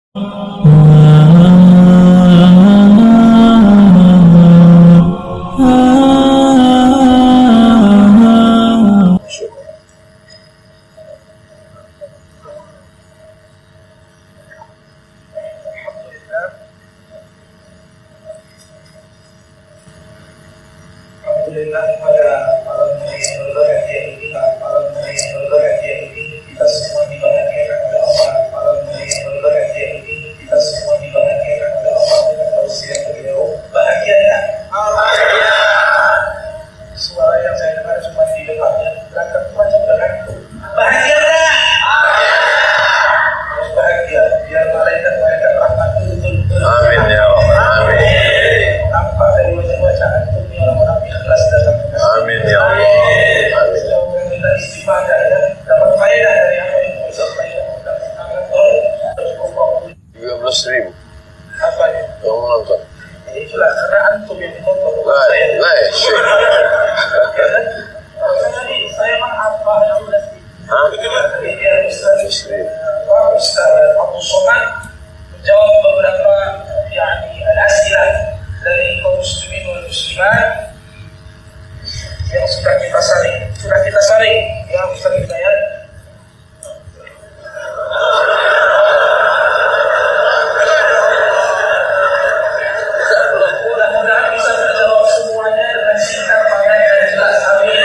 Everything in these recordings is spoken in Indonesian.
Alhamdulillah pada malam yang berbahagia ini, malam yang berbahagia ini kita semua dibahagiakan oleh Allah. Malam yang berbahagia ini kita semua dibahagiakan oleh Allah dengan tausiah beliau. Bahagiakan. Suara yang saya dengar cuma di depannya, berangkat macam berangkat. Bahagiakan. Harus bahagia, biar malaikat rahmat turun. Amin ya Allah. Amin. Nampak dari wajah-wajah antum ni orang-orang ikhlas datang. Amin ya Allah. Amin. Semoga kita istifadah ya, dapat faedah dari apa yang kita sampaikan. 13.000 Apa ya? yang menonton. Itulah karena antum yang menonton, bukan Baik, saya. baik. Jadi saya maaf Pak, yang sudah Hah? biar Ustaz 13.000. Abu Somad menjawab beberapa al-asilah dari kaum muslimin wal muslimat yang sudah kita saring ya Ustaz Hidayat. Mudah-mudahan bisa terjawab semuanya dengan singkat, padat dan jelas. Amin.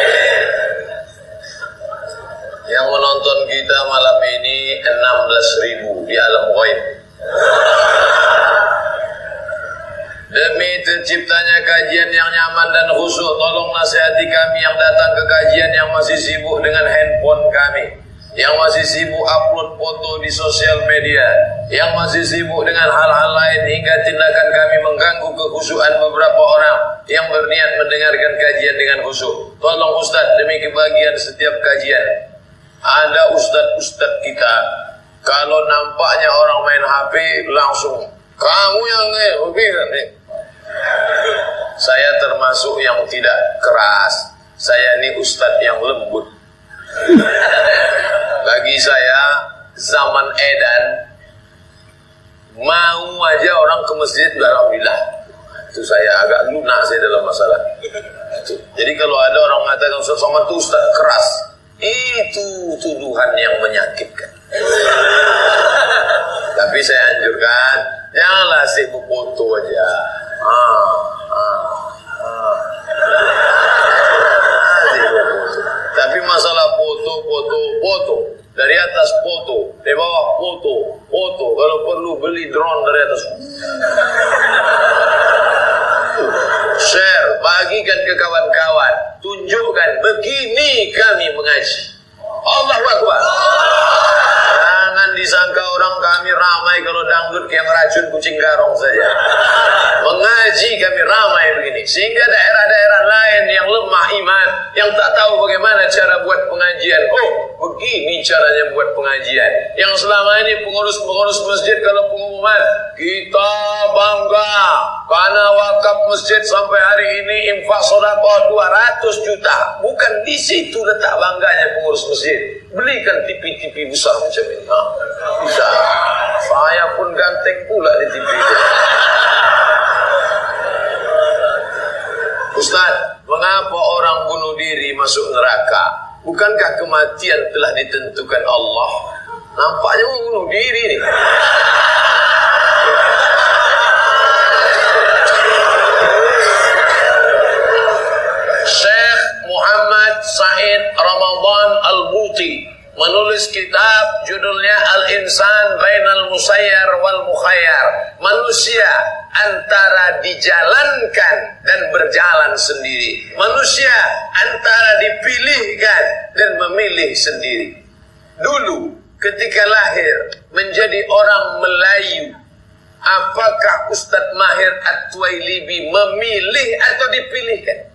Yang menonton kita malam ini 16.000 di alam ghaib. Demi terciptanya kajian yang nyaman dan khusyuk, tolong nasihati kami yang datang ke kajian yang masih sibuk dengan handphone kami, yang masih sibuk upload foto di sosial media, yang masih sibuk dengan hal-hal lain hingga tindakan kami mengganggu kekhusyukan beberapa orang yang berniat mendengarkan kajian dengan khusyuk. Tolong Ustadz, demi kebahagiaan setiap kajian, ada ustadz-ustadz kita, kalau nampaknya orang main HP langsung, kamu yang nih. Saya termasuk yang tidak keras. Saya ini ustadz yang lembut. Bagi saya zaman edan, mau aja orang ke masjid, alhamdulillah. Itu saya agak lunak saya dalam masalah itu. Jadi kalau ada orang mengatakan Ustaz Somad itu ustadz keras, itu tuduhan yang menyakitkan. Tapi saya anjurkan, janganlah sibuk foto aja. Tapi masalah foto dari atas, foto di bawah, foto kalau perlu beli drone dari atas, share, bagikan ke kawan-kawan, tunjukkan begini kami mengaji. Allahu Akbar. Jangan disangka orang kami ramai kalau dangdut kayak racun kucing garong saja. Mengaji kami ramai begini, sehingga daerah-daerah lain yang lemah iman, yang tak tahu bagaimana cara buat pengajian, oh begini caranya buat pengajian. Yang selama ini pengurus-pengurus masjid kalau pengumuman, kita bangga karena wakaf masjid sampai hari ini infak sedekah 200 juta. Bukan di situ letak bangganya pengurus masjid. Belikan TV-TV besar macam ini. Bisa. Saya pun ganteng pula di TV itu. Ustaz, mengapa orang bunuh diri masuk neraka? Bukankah kematian telah ditentukan Allah? Nampaknya mau bunuh diri nih. Syekh Muhammad Said Ramadan Al-Buti menulis kitab judulnya Al-Insan Bainal Musayyar wal Mukhayyar. Manusia antara dijalankan dan berjalan sendiri. Manusia antara dipilihkan dan memilih sendiri. Dulu ketika lahir menjadi orang Melayu, apakah Ustadz Mahir At-Tuwailibi memilih atau dipilihkan?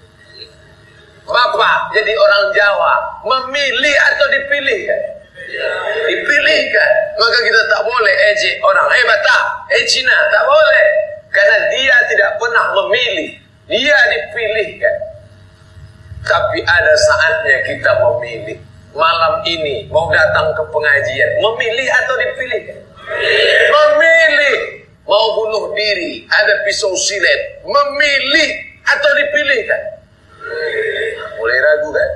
Bapak jadi orang Jawa, memilih atau dipilihkan? Dipilihkan. Maka kita tak boleh ejek orang, Batak, Cina, tak boleh. Karena dia tidak pernah memilih, dia dipilihkan. Tapi ada saatnya kita memilih. Malam ini mau datang ke pengajian, memilih atau dipilihkan? diri, ada pisau silet. Memilih atau dipilihkan? Mulai ragu kan?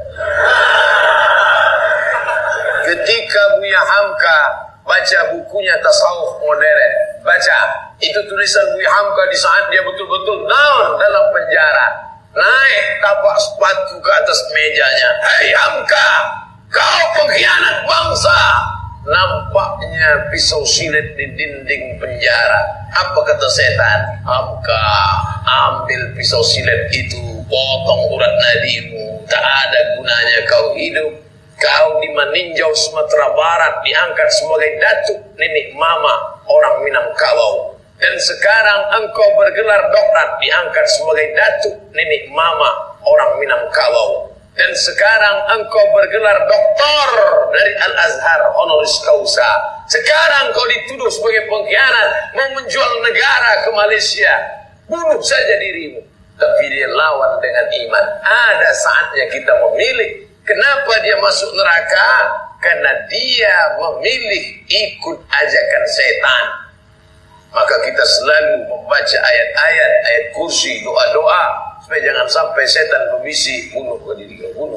Ketika Buya Hamka baca bukunya Tasawuf Modern, baca itu tulisan Buya Hamka di saat dia betul-betul down dalam penjara, naik tapak sepatu ke atas mejanya. Hei Hamka, kau pengkhianat bangsa. Nampaknya pisau silet di dinding penjara. Apa kata setan? Hamka, ambil pisau silet itu, potong urat nadimu. Tak ada gunanya kau hidup. Kau di Maninjau Sumatera Barat diangkat sebagai datuk nenek mama orang Minangkabau. Dan sekarang engkau bergelar doktor, diangkat sebagai datuk nenek mama orang Minangkabau. Dan sekarang engkau bergelar doktor dari Al-Azhar honoris causa. Sekarang kau dituduh sebagai pengkhianat, mau menjual negara ke Malaysia. Bunuh saja dirimu. Tapi dia lawan dengan iman. Ada saatnya kita memilih. Kenapa dia masuk neraka? Karena dia memilih ikut ajakan setan. Maka kita selalu membaca ayat-ayat, ayat kursi, doa-doa, supaya jangan sampai setan berbisik, bunuh ke diri kau, bunuh.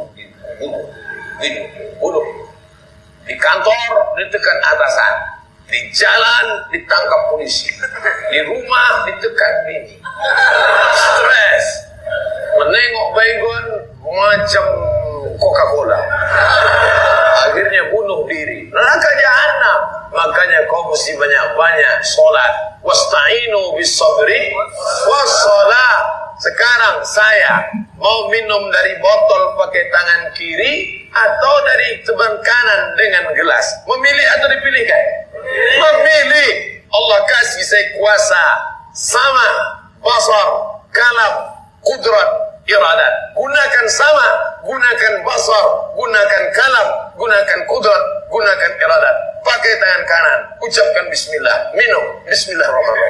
Di kantor ditekan atasan, di jalan ditangkap polisi, di rumah ditekan bini, stres, menengok baygon macam Coca-Cola, akhirnya bunuh diri, neraka jahanam. Makanya kau mesti banyak-banyak sholat. Wasta'inu bis sabri was sholat. Sekarang saya mau minum dari botol pakai tangan kiri atau dari teban kanan dengan gelas. Memilih atau dipilihkan? Memilih. Allah kasih saya kuasa sama, basar, kalam, kudrat, iradat. Gunakan sama, gunakan basar, gunakan kalam, gunakan kudrat, gunakan iradat. Pakai tangan kanan, ucapkan bismillah, minum bismillahirrahmanirrahim.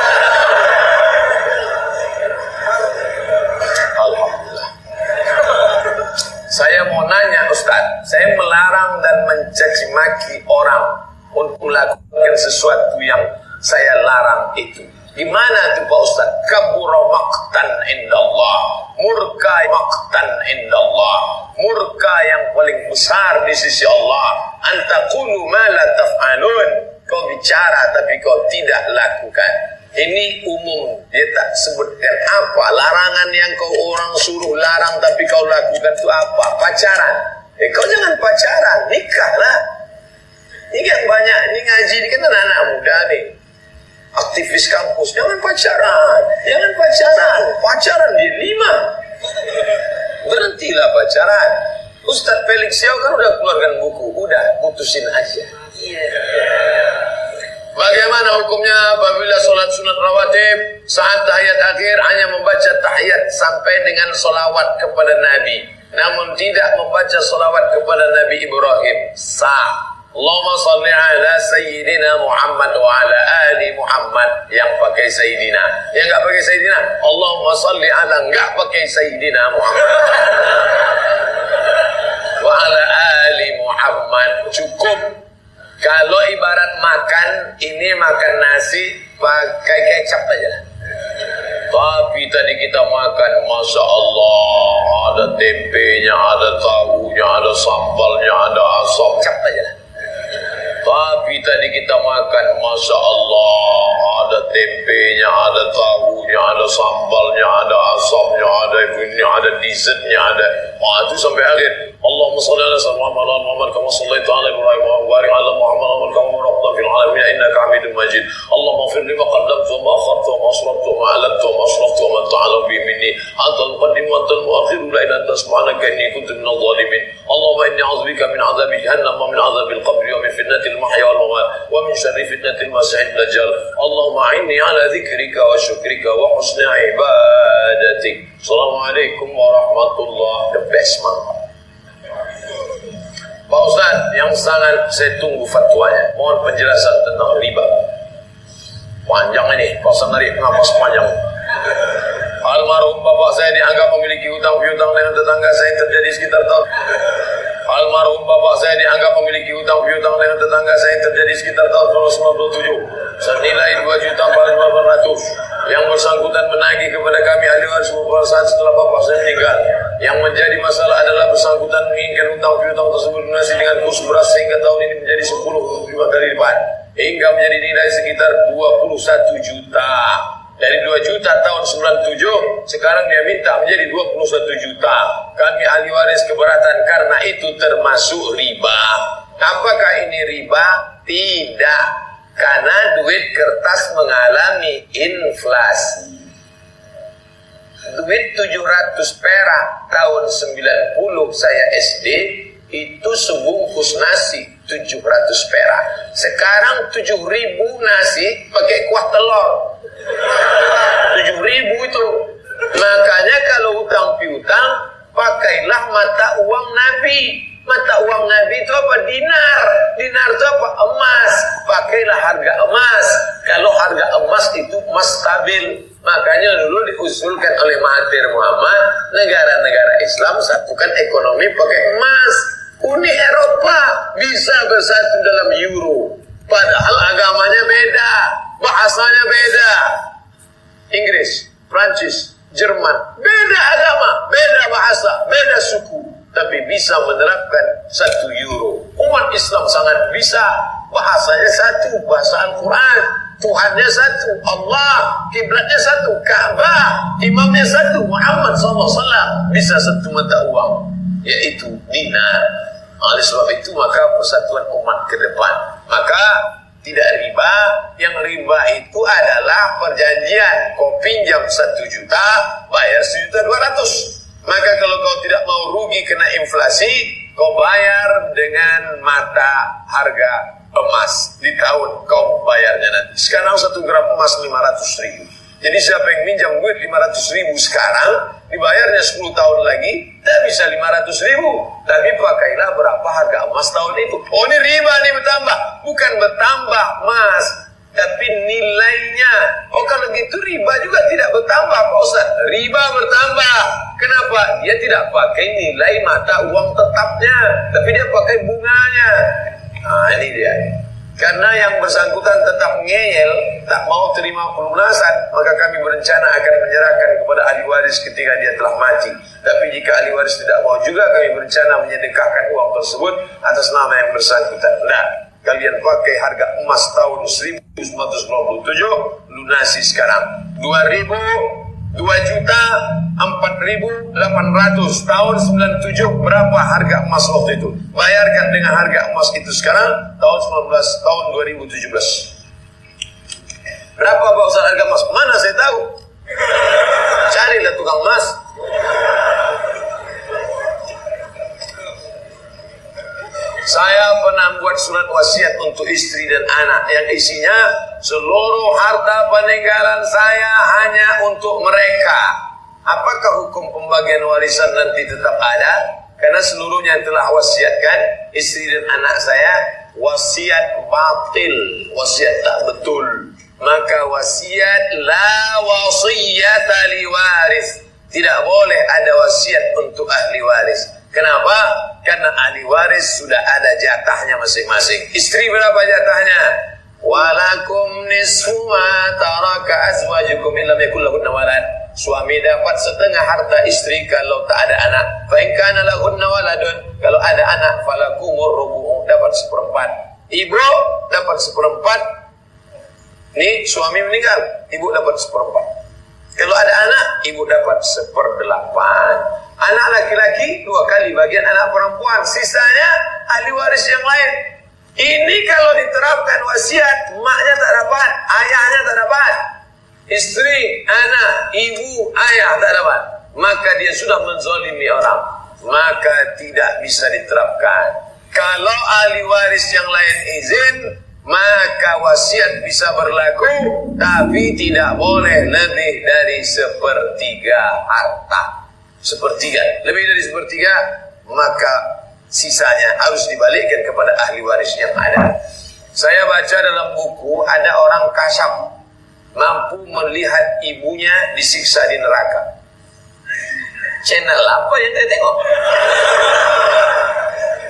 Alhamdulillah. Saya mau nanya Ustaz, saya melarang dan mencaci maki orang untuk melakukan sesuatu yang saya larang itu. Gimana itu Pak Ustaz? Kabura maqtan indallah, murka maqtan indallah, murka yang paling besar di sisi Allah. Antaqulu ma la taf'alun, kau bicara tapi kau tidak lakukan. Ini umum, dia tak sebutkan apa larangan yang kau orang suruh larang tapi kau lakukan itu apa? Pacaran. Kau jangan pacaran, nikahlah. Ini kan banyak, ini ngaji ini kan anak-anak muda nih, aktivis kampus. Jangan pacaran, jangan pacaran. Pacaran di 5. Berhentilah pacaran. Ustadz Felix Xiao kan udah keluarkan buku, udah putusin aja. Bagaimana hukumnya apabila sholat sunat rawatib saat tahiyat akhir hanya membaca tahiyat sampai dengan sholawat kepada Nabi, namun tidak membaca sholawat kepada Nabi Ibrahim? Sah. Allahumma salli ala Sayyidina Muhammad wa ala ali Muhammad. Yang pakai Sayyidina, yang enggak pakai Sayyidina, Allahumma salli ala, enggak pakai Sayyidina Muhammad wa ala ali Muhammad. Cukup. Kalau ibarat makan, ini makan nasi pakai kecap aja lah. Tapi tadi kita makan, Masya Allah, ada tempenya, ada tahunya, ada sambalnya, ada asam, kecap aja lah. Tapi tadi kita makan, Masya Allah, ada tempenya, ada tahunya, ada sambalnya, ada asamnya, ada ini, ada dessertnya, ada. Wah, itu sampai akhir. Allahumma salli ala Muhammad Muhammad kama sallaita ala Ibrahim wa barik ala Muhammad kama barakta fil alamin innaka Hamidum Majid. Allahumma ighfir li ma qaddamtu wa ma akhartu wa ma asraftu wa ma a'lantu wa ma asraftu wa ma ta'ala bi minni antal muqaddim wa antal muakhir la ilaha illa subhanaka inni kuntu minadh dhalimin. Allahumma inni a'udzubika min 'adzabi jahannam wa min 'adzabil qabri wa min fitnatil mahya wal mamat wa min syarri fitnatil masiihid dajjal. Allahumma a'inni 'ala dzikrika wa syukrika wa husni ibadatik. Assalamualaikum warahmatullahi wabarakatuh. The best man. Pak Ustaz, yang sangat saya tunggu fatwanya, mohon penjelasan tentang riba. Panjang ini, Pak Ustaz narik nafas panjang. Almarhum bapak saya dianggap memiliki hutang piutang dengan tetangga saya yang terjadi sekitar tahun Almarhum bapak saya dianggap memiliki hutang piutang dengan tetangga saya yang terjadi sekitar tahun 1997 senilai 2.400.000. Yang bersangkutan menagih kepada kami ahli waris beberapa saat setelah bapak saya meninggal. Yang menjadi masalah adalah bersangkutan menginginkan hutang piutang tersebut lunasi dengan kurs beras sehingga tahun ini menjadi 10 kali lipat hingga menjadi nilai sekitar 21 juta. Dari 2 juta tahun 97, sekarang dia minta menjadi 21 juta. Kami ahli waris keberatan karena itu termasuk riba. Apakah ini riba? Tidak. Karena duit kertas mengalami inflasi. Duit 700 perak tahun 90 saya SD, itu sebungkus nasi 700 perak. Sekarang 7.000 nasi pakai kuah telur. 7.000 itu. Makanya kalau hutang piutang, pakailah mata uang Nabi. Mata uang Nabi itu apa? Dinar. Dinar itu apa? Emas. Pakailah harga emas. Kalau harga emas itu emas stabil. Makanya dulu diusulkan oleh Mahathir Muhammad, negara-negara Islam satukan ekonomi pakai emas. Uni Eropa bisa bersatu dalam euro. Padahal agamanya beda, bahasanya beda. Inggris, Prancis, Jerman, beda agama, beda bahasa, beda suku, tapi bisa menerapkan 1 euro. Umat Islam sangat bisa, bahasanya satu, bahasa Al-Quran, Tuhannya satu, Allah, kiblatnya satu, Ka'bah, imamnya satu, Muhammad SAW, bisa satu mata uang, yaitu dinar. Oleh sebab itu maka persatuan umat ke depan. Maka tidak riba. Yang riba itu adalah perjanjian. Kau pinjam 1 juta, bayar 1.200.000. Maka kalau kau tidak mau rugi kena inflasi, kau bayar dengan mata harga emas. Di tahun kau bayarnya nanti. Sekarang 1 gram emas 500.000. Jadi siapa yang minjam duit 500.000 sekarang, dibayarnya 10 tahun lagi, tak bisa 500.000. Tapi pakailah berapa harga emas tahun itu. Oh, ini riba nih bertambah. Bukan bertambah mas, tapi nilainya. Oh, kalau gitu riba juga tidak bertambah Pak Ustaz. Riba bertambah. Kenapa? Dia tidak pakai nilai mata uang tetapnya, tapi dia pakai bunganya. Nah, ini dia. Karena yang bersangkutan tetap ngeyel, tak mau terima pelunasan, maka kami berencana akan menyerahkan kepada ahli waris ketika dia telah mati. Tapi jika ahli waris tidak mau juga, kami berencana menyedekahkan uang tersebut atas nama yang bersangkutan. Nah, kalian pakai harga emas tahun 1997, lunasi sekarang 2.400.000 tahun 97. Berapa harga emas waktu itu? Bayarkan dengan harga emas itu sekarang tahun 2017. Berapa Pak Ustaz harga emas? Mana saya tahu? Carilah tukang emas. Saya pernah buat surat wasiat untuk istri dan anak yang isinya seluruh harta peninggalan saya hanya untuk mereka. Apakah hukum pembagian warisan nanti tetap ada? Karena seluruhnya telah wasiatkan istri dan anak saya. Wasiat batil, wasiat tak betul. Maka wasiat la wasiyata li waris. Tidak boleh ada wasiat untuk ahli waris. Kenapa? Karena ahli waris sudah ada jatahnya masing-masing. Istri berapa jatahnya? Walakum nisfu ma taraka azwajukum illam yakul lahunna walad. Suami dapat setengah harta istri kalau tak ada anak. Fa in kana lahunna waladun, kalau ada anak falakumur rubu', dapat 1/4. Ibu dapat 1/4. Nih suami meninggal, ibu dapat 1/4. Kalau ada anak, ibu dapat 1/8. Anak laki-laki 2 kali bagian anak perempuan, sisanya ahli waris yang lain. Ini kalau diterapkan wasiat, maknya tak dapat, ayahnya tak dapat, istri, anak, ibu, ayah tak dapat, maka dia sudah menzalimi orang, maka tidak bisa diterapkan. Kalau ahli waris yang lain izin, maka wasiat bisa berlaku, tapi tidak boleh lebih dari 1/3 harta. 1/3, lebih dari 1/3, maka sisanya harus dibalikkan kepada ahli waris yang ada. Saya baca dalam buku ada orang kasam mampu melihat ibunya disiksa di neraka. Channel apa yang saya tengok?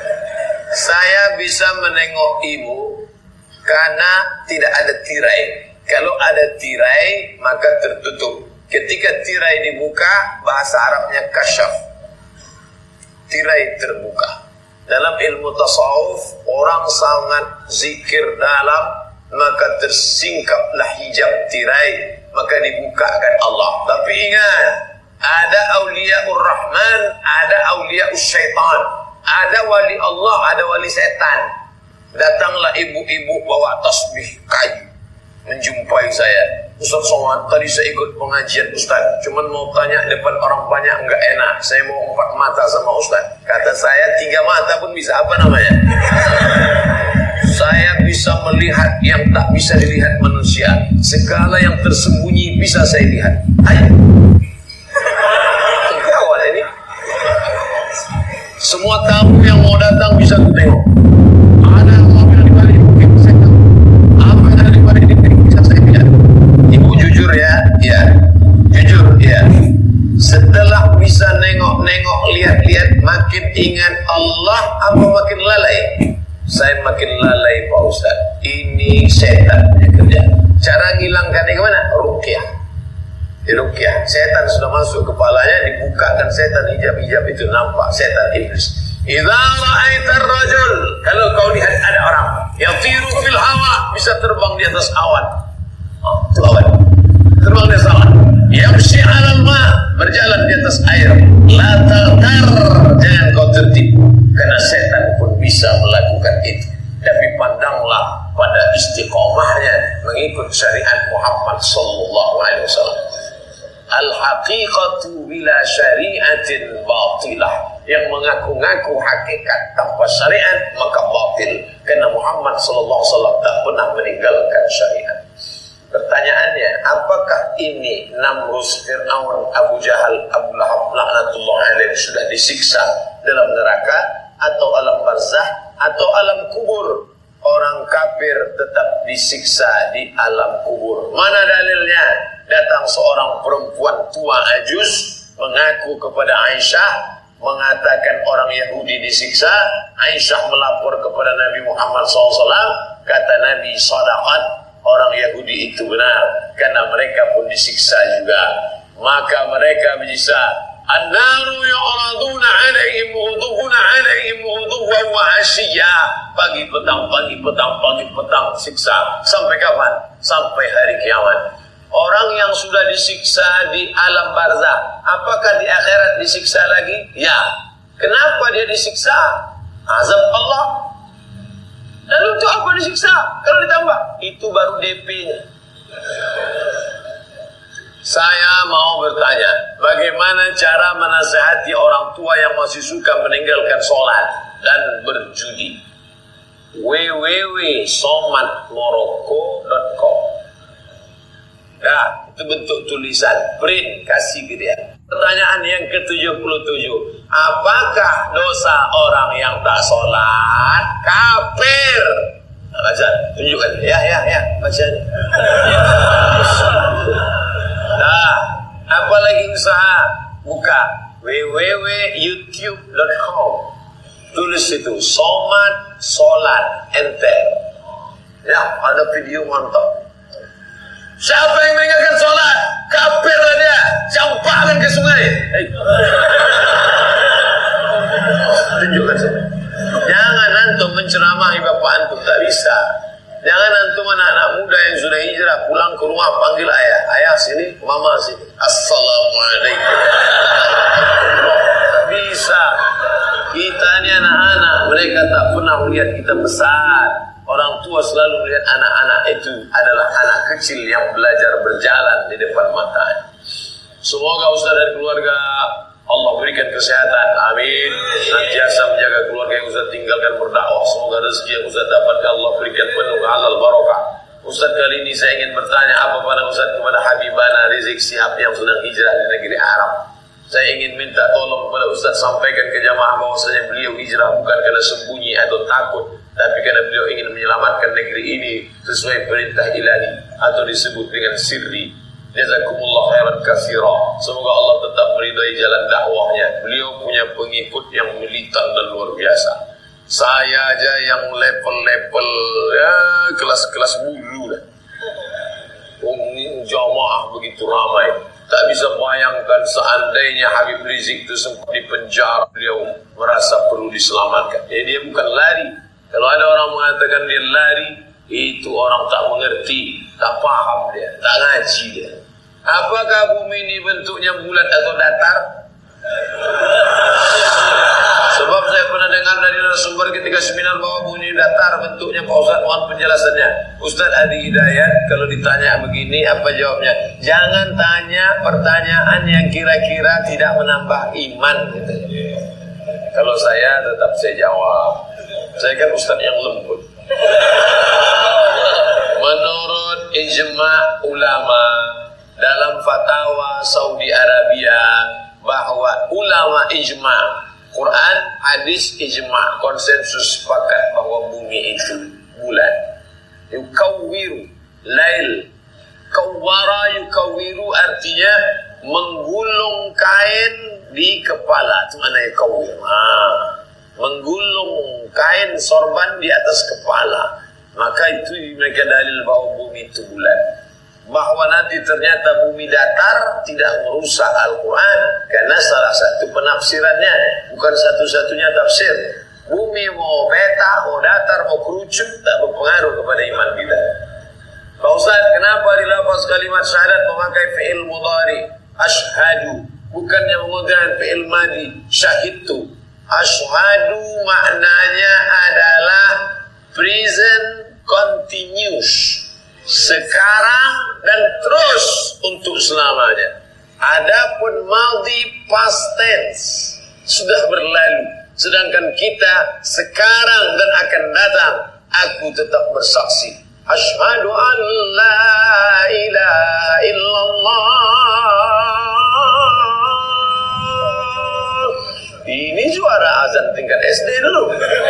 Saya bisa menengok ibu karena tidak ada tirai. Kalau ada tirai maka tertutup. Ketika tirai dibuka, bahasa Arabnya kasyaf. Tirai terbuka. Dalam ilmu tasawuf, orang sangat zikir dalam, maka tersingkaplah hijab tirai, maka dibukakan Allah. Tapi ingat, ada awliyaur rahman, ada awliyaus syaitan. Ada wali Allah, ada wali setan. Datanglah ibu-ibu bawa tasbih kayu menjumpai saya. Ustaz Somad, tadi saya ikut pengajian Ustaz, cuman mau tanya depan orang banyak enggak enak. Saya mau 4 mata sama Ustaz. Kata saya 3 mata pun bisa. Apa namanya? Saya bisa melihat yang tak bisa dilihat manusia. Segala yang tersembunyi bisa saya lihat. Ayo. Kawan ini. Semua tamu yang mau datang bisa ku tengok. Ada apa yang dibalik mungkin saya tahu. Apa yang dibalik bisa saya lihat. Ibu jujur ya, ya. Jujur ya. Setelah bisa nengok-nengok, lihat-lihat, makin ingat Allah apa makin lalai? Saya makin lalai Pak Ustaz. Ini setan yang kerja. Cara ngilangkannya gimana? Ruqyah. Di ruqyah, setan sudah masuk kepalanya, dibukakan setan hijab-hijab itu, nampak setan iblis. Idza ra'aitar rajul, kalau kau lihat ada orang yang tiru fil hawa, bisa terbang di atas awan. Terbang di atas awan. Yamshi 'alal ma, berjalan di atas air. La taghtar, jangan kau tertipu, karena setan pun bisa melakukan itu. Tapi pandanglah pada istiqomahnya mengikut syariat Muhammad sallallahu alaihi wasallam. Al-haqiqatu bila syari'atin batilah. Yang mengaku-ngaku hakikat tanpa syariat maka batil. Karena Muhammad sallallahu alaihi wasallam tak pernah meninggalkan syariat. Pertanyaannya, apakah ini Namrus, Fir'aun, Abu Jahal, Abu Lahab laknatullah alaih sudah disiksa dalam neraka atau alam barzah atau alam kubur? Orang kafir tetap disiksa di alam kubur. Mana dalilnya? Datang seorang perempuan tua ajus mengaku kepada Aisyah, mengatakan orang Yahudi disiksa. Aisyah melapor kepada Nabi Muhammad SAW. Kata Nabi, sadaqat, orang Yahudi itu benar, karena mereka pun disiksa juga. Maka mereka bisa an-naru yu'raduna 'alaihim ghudubun 'alaihim ghuduban wa 'ashiyya. Pagi petang siksa. Sampai kapan? Sampai hari kiamat. Orang yang sudah disiksa di alam barzah, apakah di akhirat disiksa lagi? Ya. Kenapa dia disiksa? Azab Allah. Lalu itu apa disiksa? Kalau ditambah, itu baru DP-nya. Saya mau bertanya, bagaimana cara menasihati orang tua yang masih suka meninggalkan sholat dan berjudi? www.somatmorocco.com. Nah, itu bentuk tulisan, print, kasih ke dia. Pertanyaan yang ke-77, apakah dosa orang yang tak sholat kafir? Nah, baca, tunjukkan. Ya, baca. Nah, apalagi usaha, buka www.youtube.com. Tulis itu, somat, sholat, enter. Ya, ada video mantap. Siapa yang meninggalkan sholat? Kafirlah dia. Campakkan ke sungai. Tunjukkan saja. Jangan antum menceramahi bapak antum, tak bisa. Jangan antum anak-anak muda yang sudah hijrah pulang ke rumah panggil ayah. Ayah sini, mama sini. Assalamualaikum. Tak bisa. Kita ini anak-anak, mereka tak pernah melihat kita besar. Orang tua selalu melihat anak-anak itu adalah anak kecil yang belajar berjalan di depan matanya. Semoga Ustaz dan keluarga Allah berikan kesehatan. Amin. Senantiasa menjaga keluarga yang Ustaz tinggalkan berdakwah. Semoga rezeki yang Ustaz dapatkan Allah berikan penuh halal barakah. Ustaz, kali ini saya ingin bertanya apa pada Ustaz kepada Habibana Rizik Syihab yang sedang hijrah di negeri Arab. Saya ingin minta tolong kepada Ustaz sampaikan ke jamaah bahwasanya beliau hijrah bukan karena sembunyi atau takut, tapi karena beliau ingin menyelamatkan negeri ini sesuai perintah ilahi atau disebut dengan sirri. Jazakumullah khairan katsira. Semoga Allah tetap meridai jalan dakwahnya. Beliau punya pengikut yang militan dan luar biasa. Saya aja yang level-level ya kelas-kelas bulu lah. Ini jamaah begitu ramai. Tak bisa bayangkan seandainya Habib Rizik itu sempat di penjara, beliau merasa perlu diselamatkan. Jadi dia bukan lari. Kalau ada orang mengatakan dia lari, itu orang tak mengerti, tak paham dia, tak ngaji dia. Apakah bumi ini bentuknya bulat atau datar? Sebab saya pernah dengar dari narasumber ketika seminar bahwa bumi datar bentuknya. Pak Ustaz, mohon penjelasannya. Ustaz Adi Hidayat kalau ditanya begini apa jawabnya? Jangan tanya pertanyaan yang kira-kira tidak menambah iman gitu. Kalau saya tetap saya jawab. Saya kan Ustaz yang lembut. Menurut ijma' ulama dalam fatwa Saudi Arabia bahwa ulama ijma' Quran, hadis, ijma' konsensus sepakat bahwa bumi itu bulat. Yukawwiru lail, kawwara yukawwiru artinya menggulung kain di kepala. Itu mana yukawwir? Menggulung kain sorban di atas kepala. Maka itu mereka dalil bahwa bumi itu bulat. Bahwa nanti ternyata bumi datar tidak merusak Al-Quran, karena salah satu penafsirannya, bukan satu-satunya tafsir. Bumi mau peta, mau datar, mau kerucut, tak berpengaruh kepada iman kita. Pak Ustaz, kenapa di lafaz kalimat syahadat memakai fi'il mudhari ashhadu, bukannya menggunakan fi'il madi syahidtu? Ashhadu maknanya adalah present continuous, sekarang dan terus untuk selamanya. Adapun madhi past tense, sudah berlalu. Sedangkan kita sekarang dan akan datang. Aku tetap bersaksi, asyhadu an la ilaha illallah. Ini juara azan tingkat SD dulu.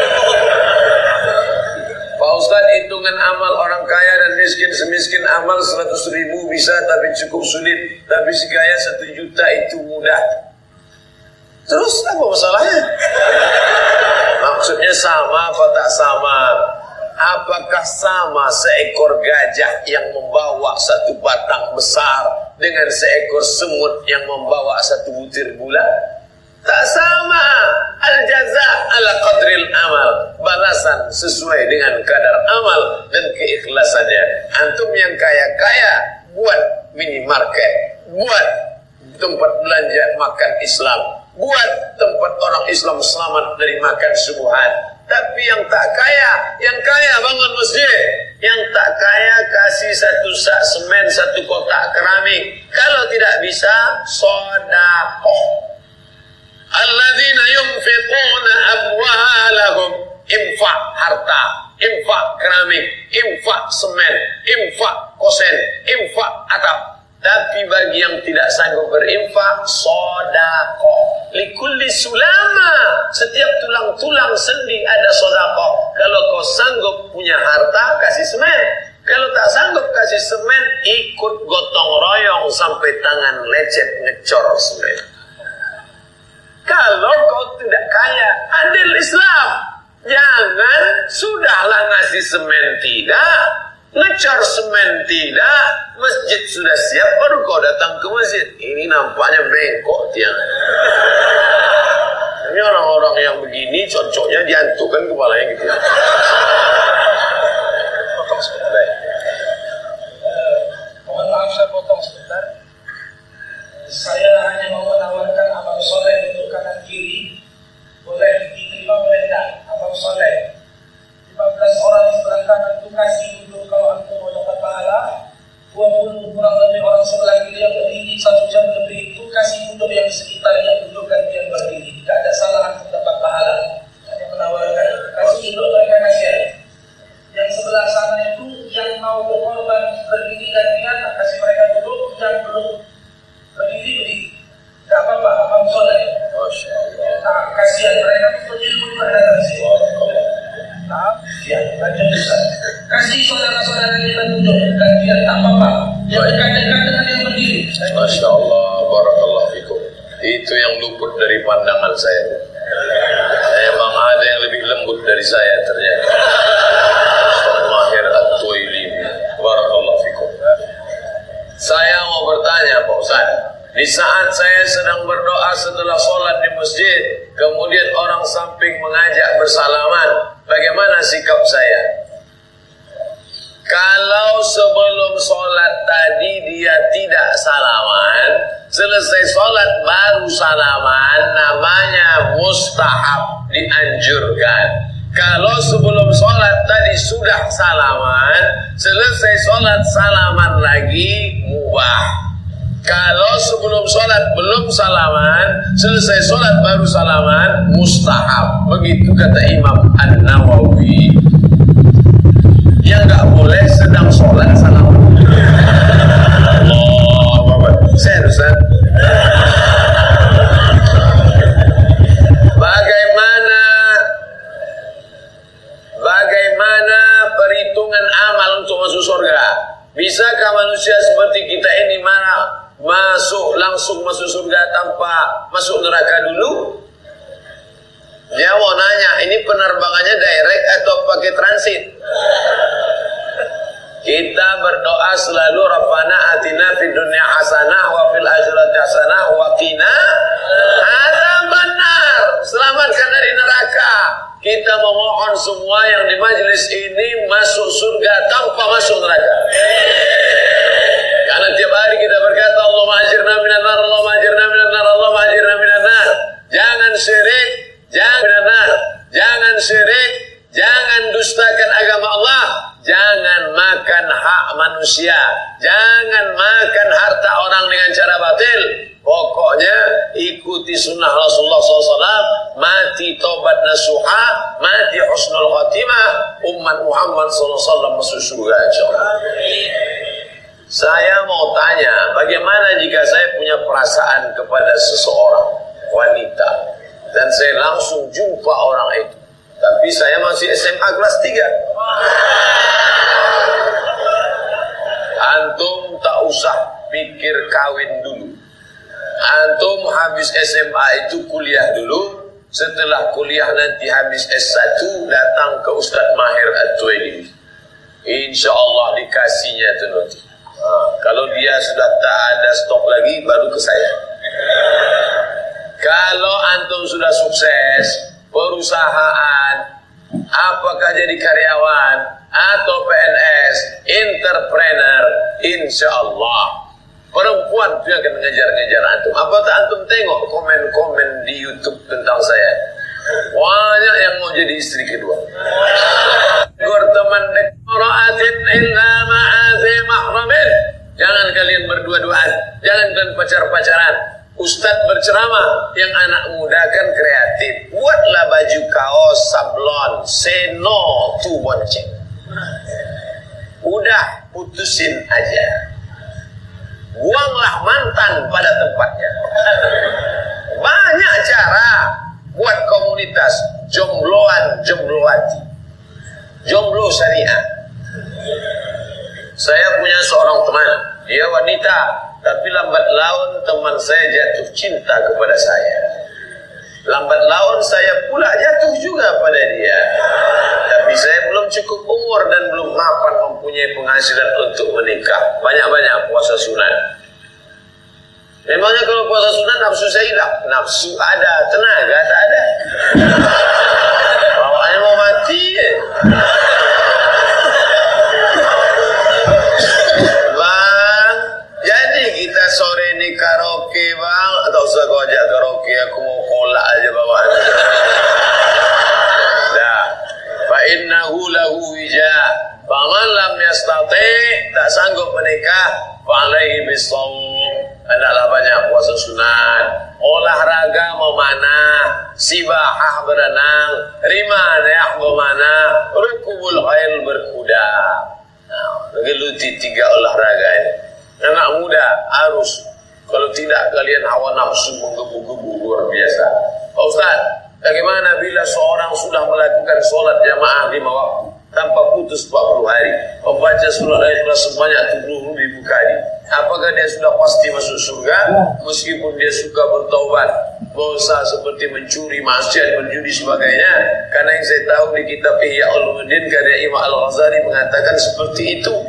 Pak Ustaz, hitungan amal orang kaya dan miskin, semiskin amal 100.000 bisa tapi cukup sulit, tapi si kaya 1 juta itu mudah. Terus apa masalahnya? Maksudnya sama apa tak sama? Apakah sama seekor gajah yang membawa 1 batang besar dengan seekor semut yang membawa 1 butir gula? Tak sama. Al-jaza ala qadril amal, balasan sesuai dengan kadar amal dan keikhlasannya. Antum yang kaya-kaya buat minimarket, buat tempat belanja makan Islam, buat tempat orang Islam selamat dari makan subuhan. Tapi yang tak kaya, yang kaya bangun masjid, yang tak kaya kasih 1 sak semen, 1 kotak keramik. Kalau tidak bisa, sedekah. Alladzina yunfiquna amwalahum, infak harta, infak keramik, infak semen, infak kosen, infak atap. Tapi bagi yang tidak sanggup berinfak, sedekah. Likulli sulama, setiap tulang-tulang sendi ada sedekah. Kalau kau sanggup punya harta, kasih semen. Kalau tak sanggup kasih semen, ikut gotong royong sampai tangan lecet ngecor semen. Kalau kau tidak kaya, adil Islam. Jangan sudahlah ngasih semen tidak, ngecor semen tidak, masjid sudah siap baru kau datang ke masjid. Ini nampaknya bengkok tiang. Ini orang-orang yang begini cocoknya diantukkan kepalanya gitu. Potong sebentar. Mohon maaf saya potong sebentar. Saya hanya mau menawarkan amal soleh untuk kanan kiri. Boleh diterima boleh tidak? Amal soleh 15 orang sebelah kanan itu kasih duduk kalau antum mau dapat pahala. 20 kurang lebih orang sebelah kiri yang berdiri 1 jam lebih itu kasih duduk yang sekitar yang duduk gantian berdiri. Tidak ada salah antum dapat pahala. Hanya menawarkan kasih duduk mereka kasihan. Yang sebelah sana itu yang mau berkorban berdiri gantian kasih mereka duduk, yang belum berdiri, tidak apa-apa, amal soleh. Masya Allah. Nah, kasihan mereka berdiri pun ada sih. Nah, ya, lanjut Ustaz. Kasih saudara-saudara kita duduk gantian, tak apa-apa. Yang dekat-dekat dengan yang berdiri. Masya Allah, barakallahu fikum. Itu yang luput dari pandangan saya. Saya memang Ada yang lebih lembut dari saya ternyata. Ustaz Mahir At-Tuwailibi. Barakallahu fikum. Saya mau bertanya Pak Ustaz, di saat saya sedang berdoa setelah sholat di masjid, kemudian orang samping mengajak bersalaman, bagaimana sikap saya? Kalau sebelum sholat tadi dia tidak salaman, selesai sholat baru salaman, namanya mustahab, dianjurkan. Kalau sebelum sholat tadi sudah salaman, selesai sholat salaman lagi, mubah. Kalau sebelum sholat belum salaman, selesai sholat baru salaman, mustahab. Begitu kata Imam An-Nawawi. Yang nggak boleh sedang sholat salaman. Allahu Akbar. Serius kan? Bagaimana perhitungan amal untuk masuk surga? Bisakah manusia seperti kita ini langsung masuk surga tanpa masuk neraka dulu? Dia mau nanya, ini penerbangannya direct atau pakai transit? Kita berdoa selalu, Rabbana atina fid dunya hasanah wa fil akhirati hasanah wa qina adzabannar. Selamatkan dari neraka. Kita memohon semua yang di majelis ini masuk surga tanpa masuk neraka. Karena tiap hari kita berkata, Allahumma ajirna minan nar, Allahumma ajirna minan nar, Allahumma ajirna minan nar. Jangan syirik, jangan syirik, jangan dustakan agama Allah, jangan makan hak manusia, jangan makan harta orang dengan cara batil. Pokoknya ikuti sunnah Rasulullah SAW, mati tobat nasuha, mati husnul khatimah, umat Muhammad SAW masuk surga insyaallah. Saya mau tanya, bagaimana jika saya punya perasaan kepada seseorang wanita dan saya langsung jumpa orang itu, tapi saya masih SMA kelas 3. Antum tak usah pikir kawin dulu. Antum habis SMA itu kuliah dulu. Setelah kuliah nanti habis S1 datang ke Ustaz Mahir At-Tuwailibi. Insya Allah dikasihnya tuh nanti. Kalau dia sudah tak ada stok lagi, baru ke saya. Kalau antum sudah sukses, perusahaan, apakah jadi karyawan atau PNS, entrepreneur, insya Allah perempuan itu yang akan ngejar-ngejar antum. Apakah antum tengok komen-komen di YouTube tentang saya? Banyak yang mau jadi istri kedua. Teman dekoraatin illa ma'azi mahramin. Jangan kalian berdua-duaan, jangan kalian pacar-pacaran. Ustadz berceramah, yang anak muda kan kreatif. Buatlah baju kaos sablon, say no to bonceng. Udah putusin aja. Buanglah mantan pada tempatnya. Banyak cara buat komunitas jombloan, jomblowati, jomblo syariah. Saya punya seorang teman, dia wanita, tapi lambat laun teman saya jatuh cinta kepada saya. Lambat laun saya pula jatuh juga pada dia. Tapi saya belum cukup umur dan belum mapan mempunyai penghasilan untuk menikah. Banyak-banyak puasa sunat. Memangnya kalau puasa sunat nafsu saya hilang? Nafsu ada, tenaga tak ada. Bawaannya mau mati ya. Bang, jadi kita sore ini karaoke bang. Atau usah kau ajak karaoke, aku mau kolak aja bawaan. Dah, fa innahu lahu wija. Faman lam yastati, tak sanggup menikah, fa alaihi bisawm. Hendaklah banyak puasa sunat, olahraga memanah, sibahah berenang, rimanah memanah, rukubul khail berkuda. Geluti 3 olahraga ini. Anak muda harus, kalau tidak kalian hawa nafsu menggebu-gebu luar biasa. Pak Ustaz, bagaimana bila seorang sudah melakukan sholat jamaah 5 waktu tanpa putus 40 hari, membaca surah Al-Ikhlas sebanyak 70.000 kali, apakah dia sudah pasti masuk surga meskipun dia suka bertaubat dosa seperti mencuri, maksiat, berjudi sebagainya. Karena yang saya tahu di kitab Ihya Ulumuddin karya Imam Al-Ghazali mengatakan seperti itu.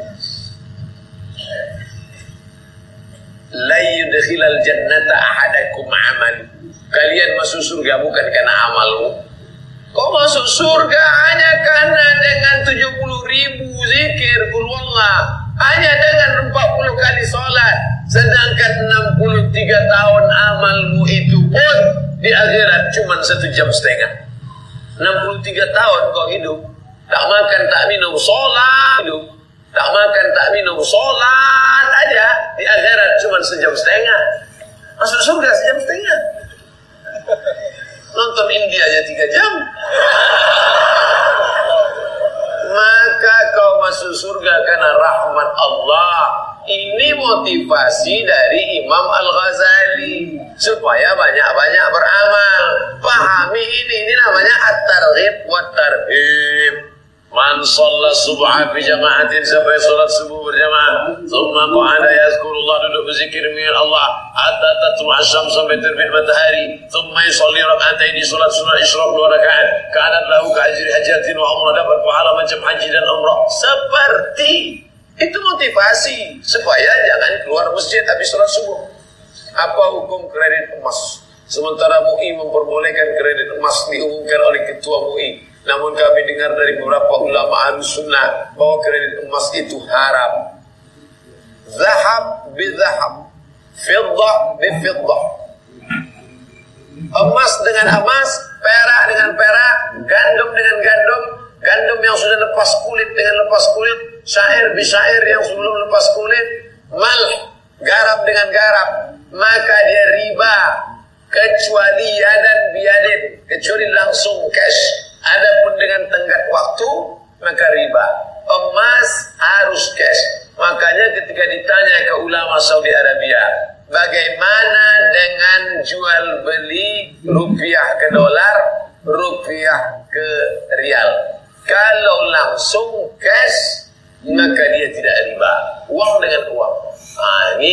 La yudkhilal jannata ahadakum amal. Kalian masuk surga bukan karena amalmu. Kau masuk surga hanya karena dengan 70.000 zikir kulullah, hanya dengan 40 kali sholat. Sedangkan 63 tahun amalmu itu pun di akhirat cuma 1,5 jam. 63 tahun kau hidup, tak makan tak minum sholat, hidup tak makan tak minum sholat aja, di akhirat cuma 1,5 jam. Masuk surga 1,5 jam. Nonton India aja 3 jam. Maka kau masuk surga karena rahmat Allah. Ini motivasi dari Imam Al-Ghazali supaya banyak-banyak beramal. Pahami ini namanya at-targhib wa tarhib. Man shalla subha fi jama'atin, sampai salat subuh berjamaah, thumma qa'ada yazkurullah, duduk berzikir dengan Allah hatta tatlu asyam, sampai terbit matahari, thumma yusalli rak'ataini, salat sunat isyraq 2 rakaat, kanat lahu ka'ajri hajatin wa umrah, dapat pahala macam haji dan umrah. Seperti itu motivasi supaya jangan keluar masjid habis salat subuh. Apa hukum kredit emas? Sementara MUI memperbolehkan kredit emas diumumkan oleh ketua MUI. Namun kami dengar dari beberapa ulama Ahlussunnah bahwa kredit emas itu haram. Zahab bizahab, fiddah bifiddah. Emas dengan emas, perak dengan perak, gandum dengan gandum, gandum yang sudah lepas kulit dengan lepas kulit, syair bisyair yang sebelum lepas kulit, malh, garam dengan garam, maka dia riba, kecuali yadan biyadin, kecuali langsung cash. Adapun dengan tenggat waktu maka riba. Emas harus cash. Makanya ketika ditanya ke ulama Saudi Arabia, bagaimana dengan jual beli rupiah ke dolar, rupiah ke rial? Kalau langsung cash maka dia tidak riba. Uang dengan uang. Ini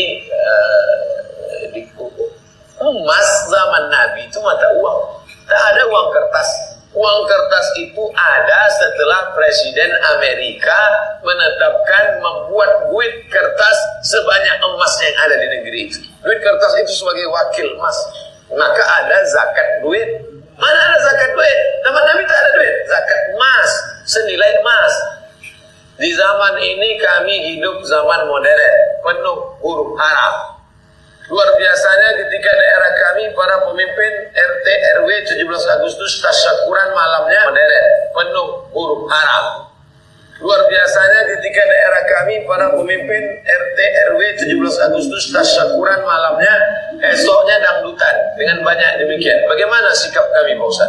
emas zaman Nabi itu mata uang. Tak ada uang kertas. Uang kertas itu ada setelah Presiden Amerika menetapkan membuat duit kertas sebanyak emas yang ada di negeri itu. Duit kertas itu sebagai wakil emas. Maka ada zakat duit. Mana ada zakat duit? Zaman Nabi tak ada duit. Zakat emas, senilai emas. Di zaman ini kami hidup zaman modern, penuh huruf haram. Luar biasanya ketika daerah kami para pemimpin RT RW 17 Agustus tasyakuran malamnya modern, penuh huruf haram. Luar biasanya ketika daerah kami para pemimpin RT RW 17 Agustus tasyakuran malamnya, esoknya dangdutan dengan banyak demikian. Bagaimana sikap kami Pak Ustaz?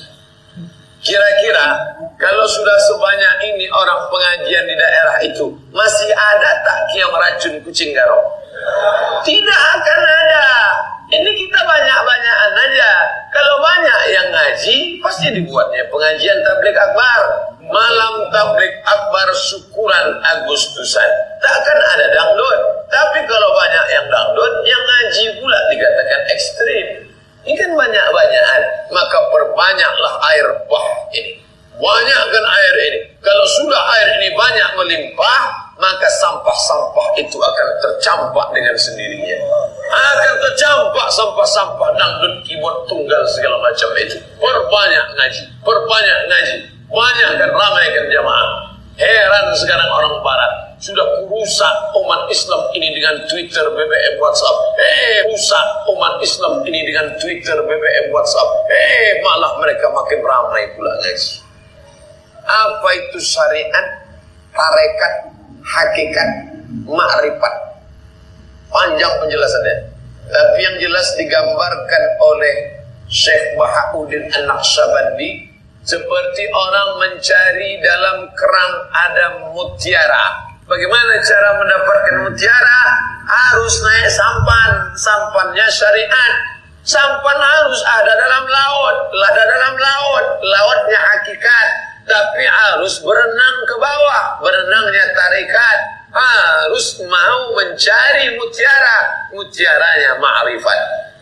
Kira-kira kalau sudah sebanyak ini orang pengajian di daerah itu, masih ada tak yang racun kucing garong? Tidak akan ada. Ini kita banyak-banyakan aja. Kalau banyak yang ngaji, pasti dibuatnya pengajian tabligh akbar, malam tabligh akbar syukuran Agustusan. Takkan ada dangdut. Tapi kalau banyak yang dangdut, yang ngaji pula dikatakan ekstrim. Ini kan banyak-banyakan. Maka perbanyaklah air bah ini. Banyakkan air ini. Kalau sudah air ini banyak melimpah, maka sampah-sampah itu akan tercampak dengan sendirinya. Akan tercampak sampah-sampah, dangdut, keyboard, tunggal, segala macam itu. Perbanyak ngaji, perbanyak ngaji. Banyakkan, ramaikan jamaah. Heran sekarang orang barat. Sudah kurusak umat Islam ini dengan Twitter, BBM, WhatsApp. Rusak umat Islam ini dengan Twitter, BBM, WhatsApp. Malah mereka makin ramai pula ngaji. Apa itu syariat, tarekat, hakikat, ma'rifat? Panjang penjelasannya. Tapi yang jelas digambarkan oleh Syekh Bahauddin An-Naqsyabandi seperti orang mencari dalam kerang ada mutiara. Bagaimana cara mendapatkan mutiara? Harus naik sampan. Sampannya syariat. Sampan harus ada dalam laut. Ada dalam laut. Lautnya hakikat. Tapi harus berenang ke bawah. Berenangnya tarekat. Harus mau mencari mutiara. Mutiaranya ma'rifat.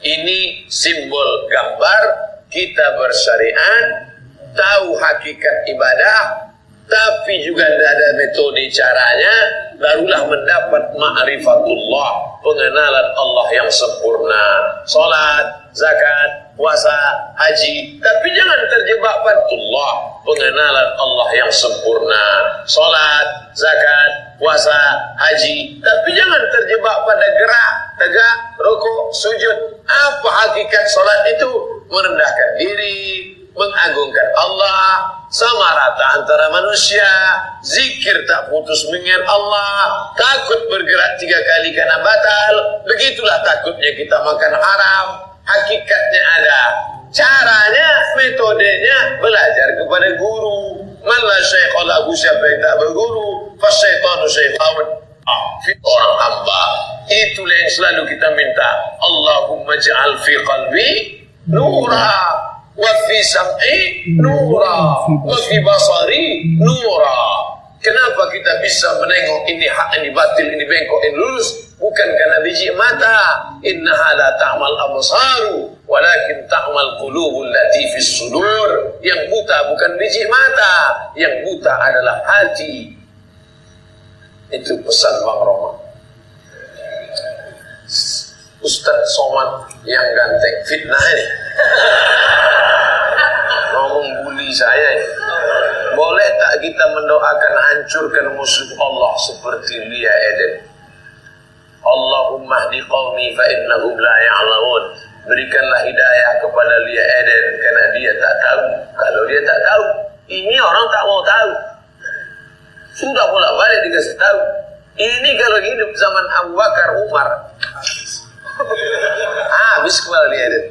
Ini simbol gambar kita bersyariat, tahu hakikat ibadah, tapi juga tidak ada metode caranya, barulah mendapat ma'rifatullah, pengenalan Allah yang sempurna. Salat, zakat, puasa, haji, tapi jangan terjebak patullah, pengenalan Allah yang sempurna. Salat, zakat, puasa, haji, tapi jangan terjebak pada gerak, tegak, rukuk, sujud. Apa hakikat salat itu? Merendahkan diri, mengagungkan Allah, sama rata antara manusia, zikir tak putus mengingat Allah, takut bergerak 3 kali karena batal. Begitulah takutnya kita makan haram. Hakikatnya ada, caranya, metodenya belajar kepada guru. Man la syaikha lahu, siapa yang tak berguru, fasyaitanu syaikhaun. Orang hamba itulah yang selalu kita minta. Allahumma ja'al fi qalbi nura, wa fi sam'i nura, wa fi basari nura. Kenapa kita bisa menengok ini hak, ini batil, ini bengkok, ini lurus? Bukan karena biji mata. Innaha la ta'mal absaru, walakin ta'mal qulubul lati fis sudur. Yang buta bukan biji mata, yang buta adalah hati. Itu pesan Bang Roma. Ustaz Somad yang ganteng, fitnah ini. Ngomong bully saya ini. Boleh tak kita mendoakan hancurkan musuh Allah seperti Lia Eden? Allahumma hdi qaumi fa innahum la ya'lamun. Berikanlah hidayah kepada Lia Eden karena dia tak tahu. Kalau dia tak tahu, ini orang tak mau tahu. Sudah bolak-balik dikasih tahu. Ini kalau hidup zaman Abu Bakar, Umar, habis kepala Lia Eden.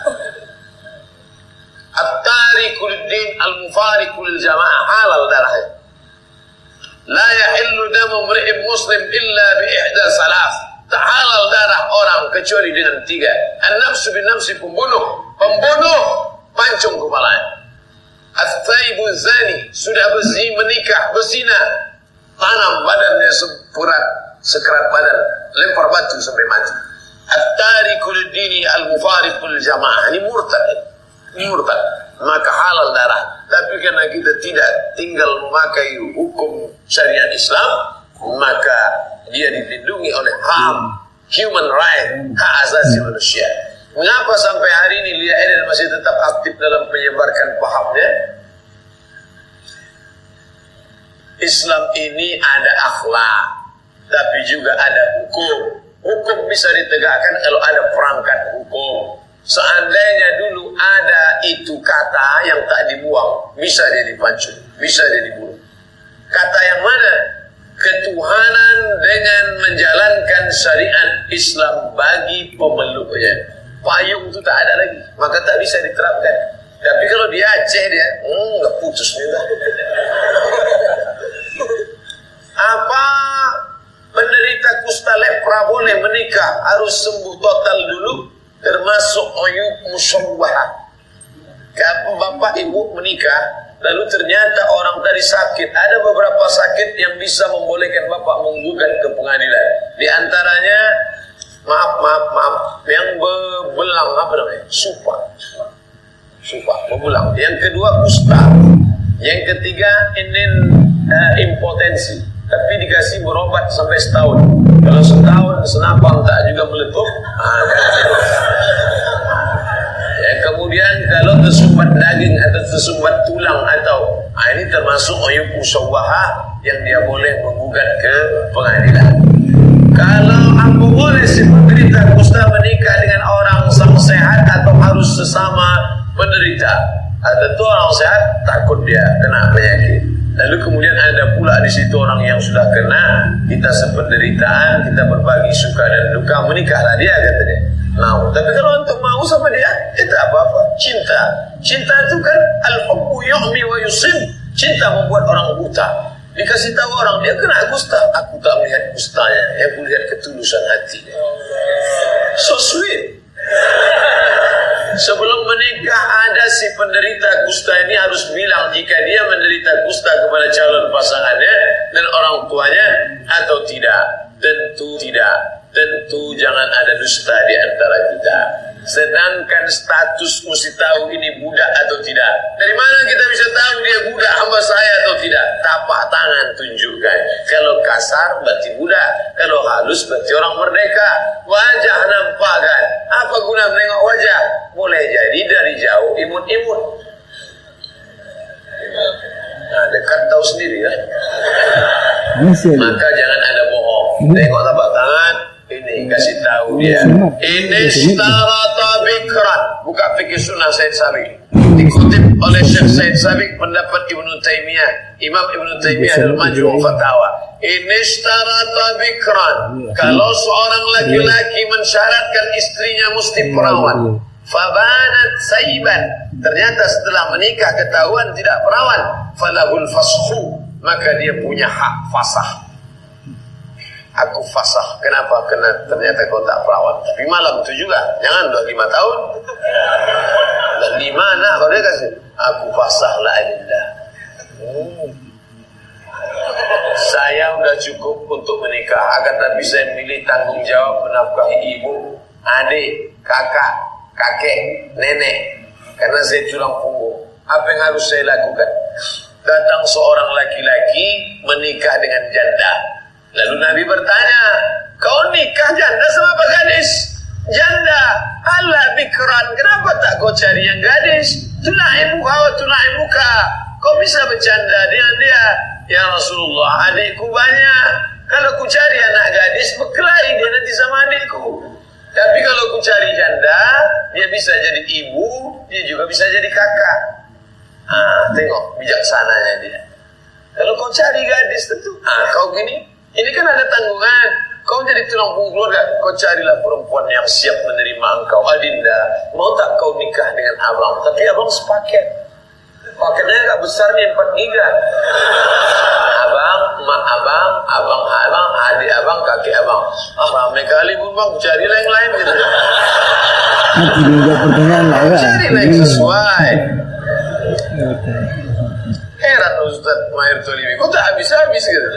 At-tarikul din al-mufarikul jamaah, halal darahnya. La yahillu damu mri'in muslim illa bi ihda salas. Tak halal darah orang kecuali dengan 3. An-nafsu bin nafsi, pembunuh, pancung kepalanya. At-thaibu zani, sudah menikah, berzina, tanam badannya sekerat badan, lempar batu sampai mati. At-tarikul dini al-mufarikul jamaah, ini murtad. Maka halal darah. Tapi karena kita tidak tinggal memakai hukum syariat Islam, maka dia dilindungi oleh HAM, human right, hak asasi manusia. Mengapa sampai hari ini Lia Eden masih tetap aktif dalam menyebarkan pahamnya? Islam ini ada akhlak, tapi juga ada hukum. Hukum bisa ditegakkan kalau ada perangkat hukum. Seandainya dulu ada itu kata yang tak dibuang, bisa dia dipancung, bisa dia dibunuh. Kata yang mana? Ketuhanan dengan menjalankan syariat Islam bagi pemeluknya. Payung itu tak ada lagi, maka tak bisa diterapkan. Tapi kalau di Aceh dia, nggak putus juga. Apa penderita kusta lepra boleh menikah, harus sembuh total dulu, termasuk oyub musyawwahah. Bapak ibu menikah, lalu ternyata orang tadi sakit. Ada beberapa sakit yang bisa membolehkan bapak menggugat ke pengadilan. Di antaranya, maaf, yang bebelang, apa namanya? Supa, bebelang. Yang kedua kusta. Yang ketiga impotensi. Tapi dikasih berobat sampai setahun. Kalau setahun senapang tak juga meletup. Kemudian kalau tersumbat daging atau tersumbat tulang atau ini termasuk oyub musyawwahah yang dia boleh menggugat ke pengadilan. Kalau apa boleh si penderita kusta menikah dengan orang sehat atau harus sesama penderita? Tentu orang sehat takut dia kena penyakit. Lalu kemudian ada pula di situ orang yang sudah kena, kita sependeritaan, kita berbagi suka dan duka, menikahlah dia, kata dia. Mau. Tapi kalau untuk mau sama dia, itu apa-apa. Cinta itu kan al-hubbu yu'mi wa yusib. Cinta membuat orang buta. Dikasih tahu orang dia kena kusta, aku tak melihat kustanya, aku lihat ketulusan hatinya. So sweet. Sebelum menikah ada si penderita kusta ini harus bilang jika dia menderita kusta kepada calon pasangannya dan orang tuanya atau tidak. Tentu Tentu tidak. Tentu jangan ada dusta di antara kita. Sedangkan status mesti tahu ini budak atau tidak. Dari mana kita bisa tahu dia budak hamba saya atau tidak? Tapak tangan tunjukkan. Kalau kasar berarti budak, kalau halus berarti orang merdeka. Wajah nampakkan. Apa guna menengok wajah? Boleh jadi dari jauh imut-imut. Nah, dekat tahu sendiri ya. Maka jangan ada bohong. Tengok tapak tangan. Ini kasih tahu dia. Ini starata bikran. Buka fikih sunnah Said Sabiq. Dikutip oleh Syekh Said Sabiq pendapat Ibnu Taimiyah. Imam Ibnu Taimiyah dalam Majmu' Fatawa. Ini starata bikran. Kalau seorang laki-laki mensyaratkan istrinya mesti perawan, fabanat saiban, ternyata setelah menikah ketahuan tidak perawan, falahul fashu, maka dia punya hak fasah. Aku fasah. Kenapa? Karena ternyata kau tak perawan. Tapi malam itu juga. Jangan 25 tahun. Dan di mana kau dia kasih? Aku fasah la ilallah. Saya sudah cukup untuk menikah. Akan tapi saya milih tanggung jawab menafkahi ibu, adik, kakak, kakek, nenek. Karena saya tulang punggung. Apa yang harus saya lakukan? Datang seorang laki-laki menikah dengan janda. Lalu Nabi bertanya, kau nikah janda sama apa gadis? Janda, Allah bikran, kenapa tak kau cari yang gadis? Tulaibuka wa tulaibuka. Kau bisa bercanda dengan dia. Ya Rasulullah, adikku banyak. Kalau ku cari anak gadis, berkelahi dia nanti sama adikku. Tapi kalau ku cari janda, dia bisa jadi ibu, dia juga bisa jadi kakak. Tengok bijaksananya dia. Kalau kau cari gadis tentu, kau gini. Ini kan ada tanggungan. Kau jadi tulang punggung keluarga. Kau carilah perempuan yang siap menerima engkau. Adinda, mau tak kau nikah dengan abang? Tapi abang sepaket. Paketnya agak besar nih, 4 giga. Abang, mak abang, abang, adik abang, kakek abang. Ramai kali pun bang, carilah yang lain gitu. Carilah yang sesuai. Heran Ustaz Mahir Tolibi, kok tak habis-habis gitu.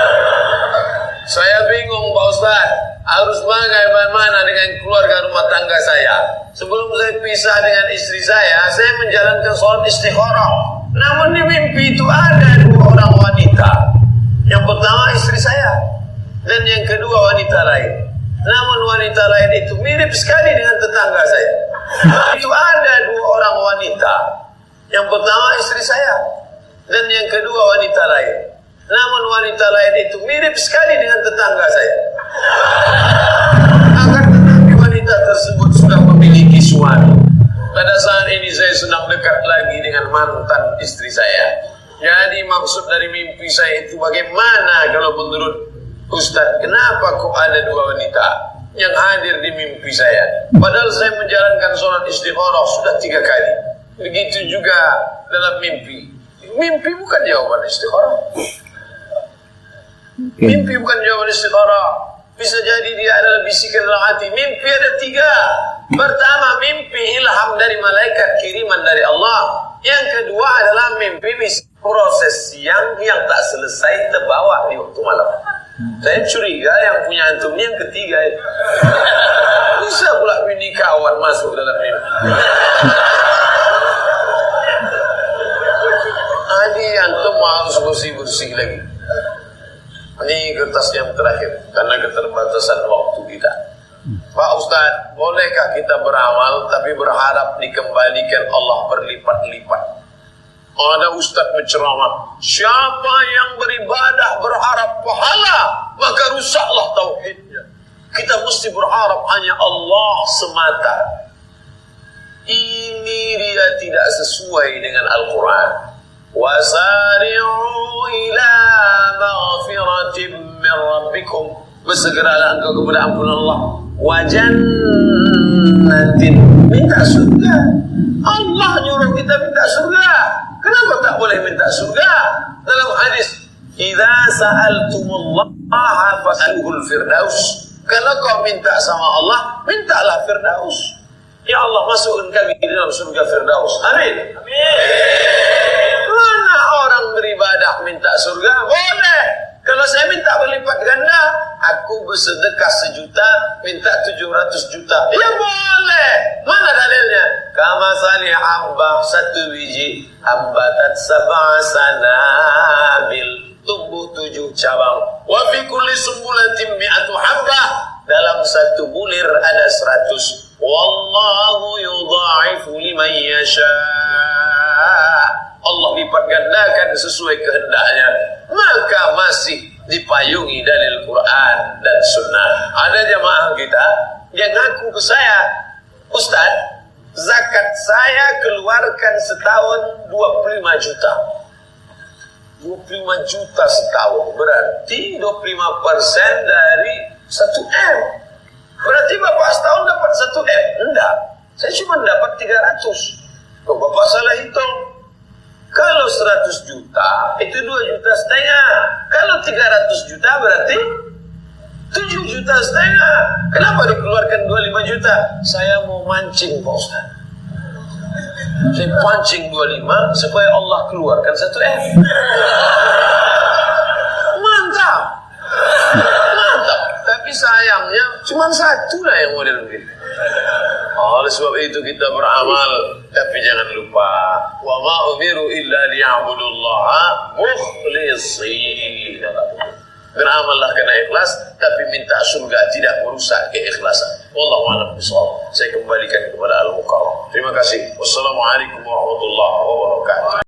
Saya bingung Pak Ustaz, harus bagaimana dengan keluarga rumah tangga saya. Sebelum saya pisah dengan istri saya menjalankan sholat istikharah. Namun di mimpi itu ada 2 orang wanita. Yang pertama istri saya, dan yang kedua wanita lain. Namun wanita lain itu mirip sekali dengan tetangga saya. Itu ada 2 orang wanita. Yang pertama istri saya, dan yang kedua wanita lain. Namun wanita lain itu mirip sekali dengan tetangga saya. Akan tetapi wanita tersebut sudah memiliki suami. Pada saat ini saya sedang dekat lagi dengan mantan istri saya. Jadi maksud dari mimpi saya itu bagaimana kalau menurut Ustaz, kenapa kok ada 2 wanita yang hadir di mimpi saya? Padahal saya menjalankan sholat istikharah sudah 3 kali. Begitu juga dalam mimpi. Mimpi bukan jawaban istikharah. Mimpi bukan jawaban istikharah. Bisa jadi dia adalah bisikan dalam hati. Mimpi ada 3. Pertama, mimpi ilham dari malaikat, kiriman dari Allah. Yang kedua adalah mimpi proses siang yang tak selesai terbawa di waktu malam. Saya curiga yang punya antum ini yang ketiga itu. Bisa pula bini kawan masuk dalam mimpi. Adi antum harus bersih-bersih lagi. Ini kertas yang terakhir karena keterbatasan waktu kita. Pak Ustaz, bolehkah kita beramal tapi berharap dikembalikan Allah berlipat-lipat? Ada Ustaz berceramah, siapa yang beribadah berharap pahala, maka rusaklah tauhidnya. Kita mesti berharap hanya Allah semata. Ini dia tidak sesuai dengan Al-Quran. Wasari'u ila maghfiratin min rabbikum, bersegeralah engkau kepada ampunan Allah. Wa jannatin, minta surga. Allah nyuruh kita minta surga. Kenapa tak boleh minta surga? Dalam hadis, idza sa'altumullaha fas'alhul firdaus. Kalau kau minta sama Allah, mintalah firdaus. Ya Allah, masukkan kami di dalam surga firdaus. Amin. Amin. Mana orang beribadah minta surga? Boleh. Kalau saya minta berlipat ganda, aku bersedekah 1 juta, minta 700 juta. Ya boleh. Mana dalilnya? Kama salih hambah 1 biji, hambatat 7 sanabil, tumbuh 7 cabang. Wa fi kulli sumbulatin mi'atu habbah, dalam 1 bulir ada 100. Wallahu yudha'ifu liman yasha. Allah lipat gandakan sesuai kehendaknya. Maka masih dipayungi dalil Quran dan Sunnah. Ada jamaah kita yang ngaku ke saya, Ustaz, zakat saya keluarkan setahun 25 juta. 25 juta setahun, berarti 25% dari 1 M. Berarti Bapak setahun dapat 1 M? Enggak, saya cuma dapat 300. Kok Bapak salah hitung? Kalau 100 juta, itu 2,5 juta. Kalau 300 juta berarti 7,5 juta. Kenapa dikeluarkan 25 juta? Saya mau mancing, Pak Ustaz. Saya pancing 25 supaya Allah keluarkan 1 M. Mantap. Mantap. Tapi sayangnya cuma 1 lah yang model begitu. Oleh sebab itu kita beramal, tapi jangan lupa, wa ma umiru illa liya'budullaha mukhlishina lahu. Beramallah karena ikhlas, tapi minta surga, tidak merusak keikhlasan. Wallahu a'lam bishawab. Saya kembalikan kepada Al-Mukarram. Terima kasih. Wassalamualaikum warahmatullahi wabarakatuh.